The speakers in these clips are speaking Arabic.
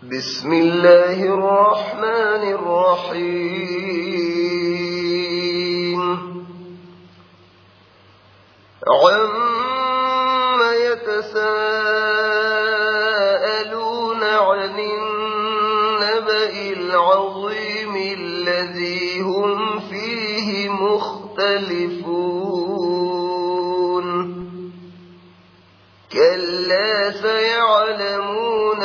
بسم الله الرحمن الرحيم عَمَّ يتساءلون عن النبأ العظيم الذي هم فيه مختلفون كلا سيعلمون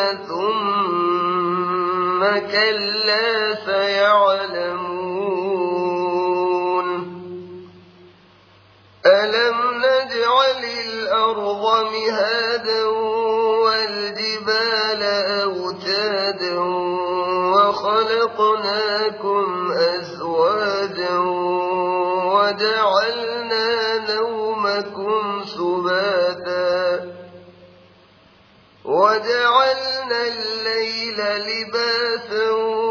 ثم كلا سيعلمون ألم نجعل الأرض مهادا والجبال أوتادا وخلقناكم أزواجا وجعلنا نومكم سباتا وجعلنا الليل لباسا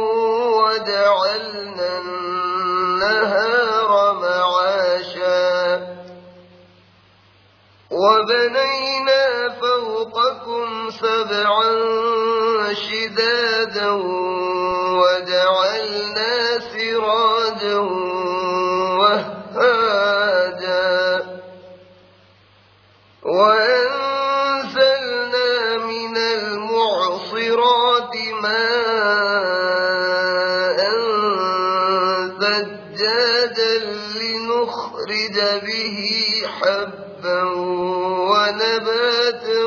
وجعلنا النهار معاشا وبنينا فوقكم سبعا شدادا وجعلنا سراجا وهاجا وأنزلنا من المعصرات ماء ثجاجا لنخرج به حبا ونباتا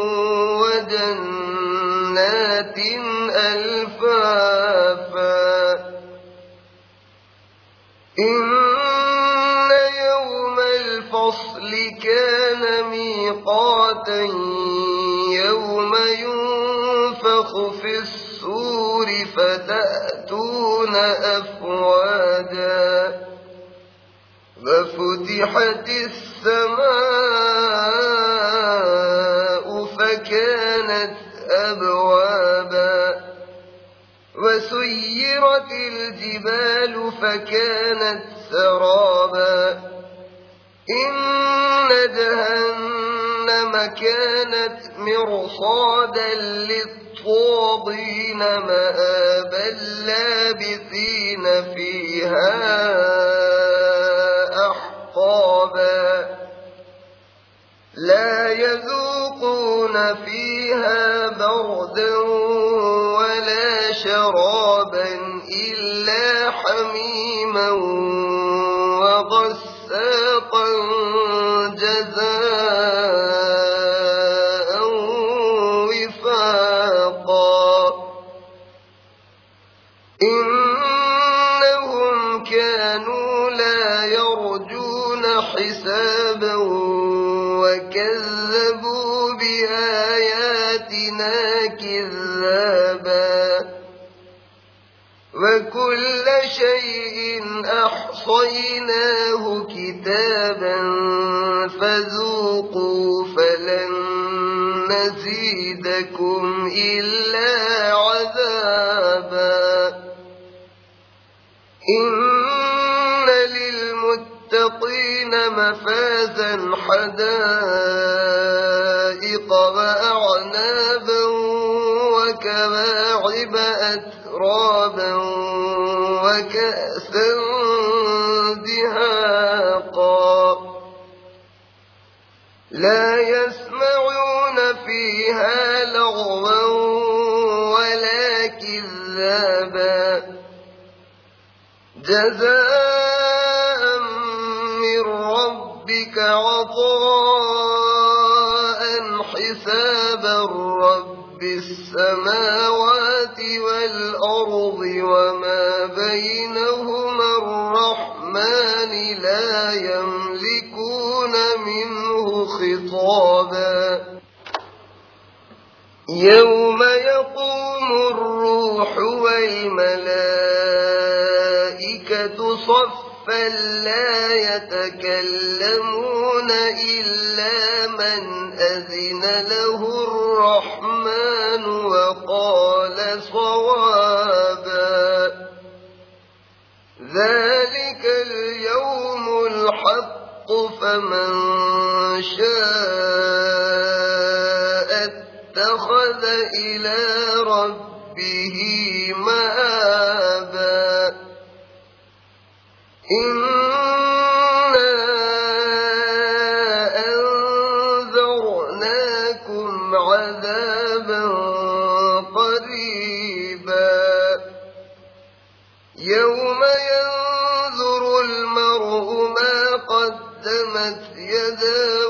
وجنات ألفافا إن يوم الفصل كان ميقاتا يوم ينفخ في الصور فتأتون أفواجا وفتحت السماء فكانت أبوابا وسيرت الجبال فكانت سرابا إن جهنم كانت مرصادا للطاغين مآبا لابثين فيها أحقابا لا يذوقون فيها بردا ولا شرابا إلا حميما وغساقا جزاء وفاقا إنهم كانوا لا يرجون حسابا وكذبوا بآياتنا كذابا وكل شيء أحصيناه كتابا فذوقوا فلن نزيدكم إلا عذابا إن للمتقين مفازا حدائق وأعنابا وكواعب أترابا وكأسا دهاقا لا يسمعون فيها لغوا ولا كذابا جزاء من ربك عطاء حسابا رب السماوات والأرض وما بينهما الرحمن لا يملكون منه خطابا يوم يقوم الروح والملائكة صفا لا يتكلمون إلا من أذن له الرحمن وقال صوابا ذلك اليوم الحق فمن شاء اتخذ إلى ربه به مآبا إنا أنذرناكم عذابا قريبا يوم ينظر المرء ما قدمت يداه